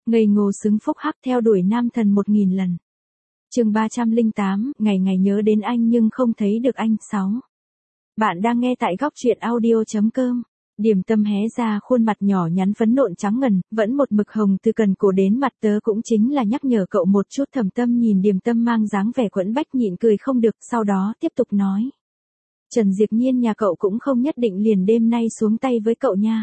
Ngây ngô xứng phúc hắc theo đuổi nam thần 1000 lần. Chương 308, ngày ngày nhớ đến anh nhưng không thấy được anh. 6. Bạn đang nghe tại góc truyện audio.com. Điềm Tâm hé ra khuôn mặt nhỏ nhắn phấn nộn trắng ngần, vẫn một mực hồng từ cần cổ đến mặt, tớ cũng chính là nhắc nhở cậu một chút. Thẩm Tâm nhìn Điềm Tâm mang dáng vẻ quẫn bách nhịn cười không được, sau đó tiếp tục nói. Trần Diệp Nhiên nhà cậu cũng không nhất định liền đêm nay xuống tay với cậu nha.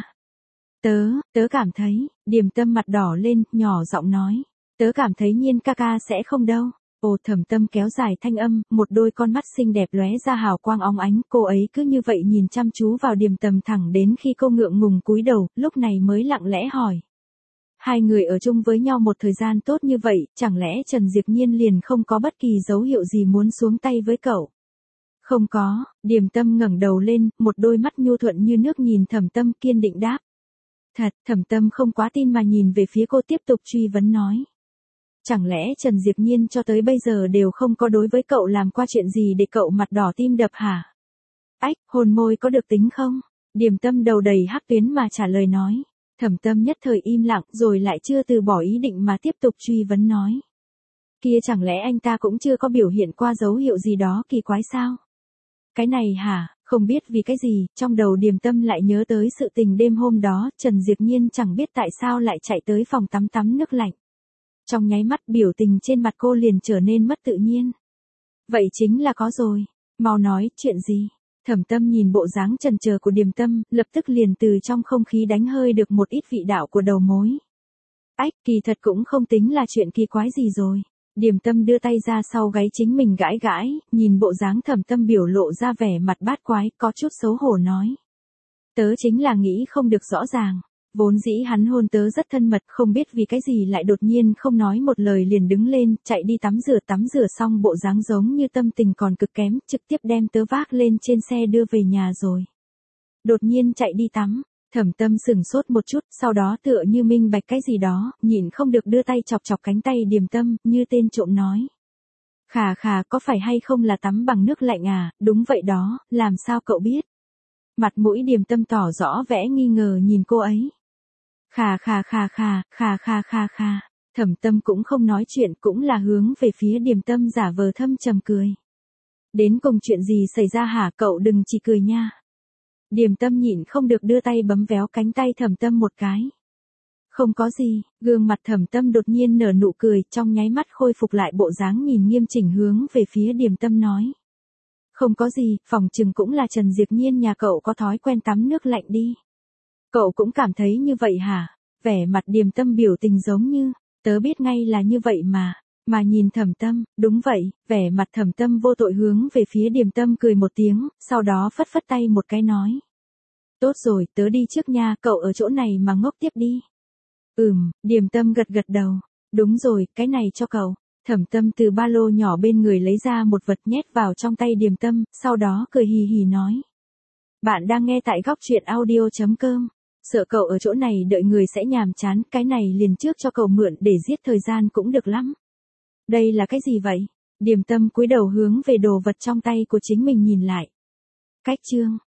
Tớ cảm thấy, Điềm Tâm mặt đỏ lên, nhỏ giọng nói. Tớ cảm thấy Nhiên ca ca sẽ không đâu. Ồ, Thẩm Tâm kéo dài thanh âm, một đôi con mắt xinh đẹp lóe ra hào quang óng ánh, cô ấy cứ như vậy nhìn chăm chú vào Điềm Tâm thẳng đến khi cô ngượng ngùng cúi đầu, lúc này mới lặng lẽ hỏi. Hai người ở chung với nhau một thời gian tốt như vậy, chẳng lẽ Trần Diệp Nhiên liền không có bất kỳ dấu hiệu gì muốn xuống tay với cậu? Không có, Điềm Tâm ngẩng đầu lên, một đôi mắt nhu thuận như nước nhìn Thẩm Tâm kiên định đáp. Thật, Thẩm Tâm không quá tin mà nhìn về phía cô tiếp tục truy vấn nói. Chẳng lẽ Trần Diệp Nhiên cho tới bây giờ đều không có đối với cậu làm qua chuyện gì để cậu mặt đỏ tim đập hả? Ách, hôn môi có được tính không? Điềm Tâm đầu đầy hắc tuyến mà trả lời nói. Thẩm Tâm nhất thời im lặng rồi lại chưa từ bỏ ý định mà tiếp tục truy vấn nói. Kia chẳng lẽ anh ta cũng chưa có biểu hiện qua dấu hiệu gì đó kỳ quái sao? Cái này hả? Không biết vì cái gì, trong đầu Điềm Tâm lại nhớ tới sự tình đêm hôm đó, Trần Diệp Nhiên chẳng biết tại sao lại chạy tới phòng tắm nước lạnh. Trong nháy mắt biểu tình trên mặt cô liền trở nên mất tự nhiên. Vậy chính là có rồi. Mau nói, chuyện gì? Thẩm Tâm nhìn bộ dáng chần chờ của Điềm Tâm, lập tức liền từ trong không khí đánh hơi được một ít vị đạo của đầu mối. Ách, kỳ thật cũng không tính là chuyện kỳ quái gì rồi. Điềm Tâm đưa tay ra sau gáy chính mình gãi gãi, nhìn bộ dáng Thẩm Tâm biểu lộ ra vẻ mặt bát quái, có chút xấu hổ nói. Tớ chính là nghĩ không được rõ ràng. Vốn dĩ hắn hôn tớ rất thân mật, không biết vì cái gì lại đột nhiên không nói một lời liền đứng lên, chạy đi tắm rửa xong bộ dáng giống như tâm tình còn cực kém, trực tiếp đem tớ vác lên trên xe đưa về nhà rồi. Đột nhiên chạy đi tắm, Thẩm Tâm sửng sốt một chút, sau đó tựa như minh bạch cái gì đó, nhịn không được đưa tay chọc chọc cánh tay Điềm Tâm, như tên trộm nói. Khà khà, có phải hay không là tắm bằng nước lạnh à? Đúng vậy đó, làm sao cậu biết? Mặt mũi Điềm Tâm tỏ rõ vẻ nghi ngờ nhìn cô ấy. Khà. Thẩm Tâm cũng không nói chuyện, cũng là hướng về phía Điềm Tâm giả vờ thâm trầm cười. Đến cùng chuyện gì xảy ra hả, cậu đừng chỉ cười nha. Điềm Tâm nhịn không được đưa tay bấm véo cánh tay Thẩm Tâm một cái. Không có gì, gương mặt Thẩm Tâm đột nhiên nở nụ cười, trong nháy mắt khôi phục lại bộ dáng nhìn nghiêm chỉnh hướng về phía Điềm Tâm nói. Không có gì, phòng chừng cũng là Trần Diệp Nhiên nhà cậu có thói quen tắm nước lạnh đi. Cậu cũng cảm thấy như vậy hả? Vẻ mặt Điềm Tâm biểu tình giống như, tớ biết ngay là như vậy mà nhìn Thẩm Tâm, đúng vậy, vẻ mặt Thẩm Tâm vô tội hướng về phía Điềm Tâm cười một tiếng, sau đó phất phất tay một cái nói. Tốt rồi, tớ đi trước nha, cậu ở chỗ này mà ngốc tiếp đi. Điềm Tâm gật đầu, đúng rồi, cái này cho cậu. Thẩm Tâm từ ba lô nhỏ bên người lấy ra một vật nhét vào trong tay Điềm Tâm, sau đó cười hì hì nói. Bạn đang nghe tại góc truyện audio.com. Sợ cậu ở chỗ này đợi người sẽ nhàm chán, cái này liền trước cho cậu mượn để giết thời gian cũng được lắm. Đây là cái gì vậy? Điềm Tâm cúi đầu hướng về đồ vật trong tay của chính mình nhìn lại. Cách chương,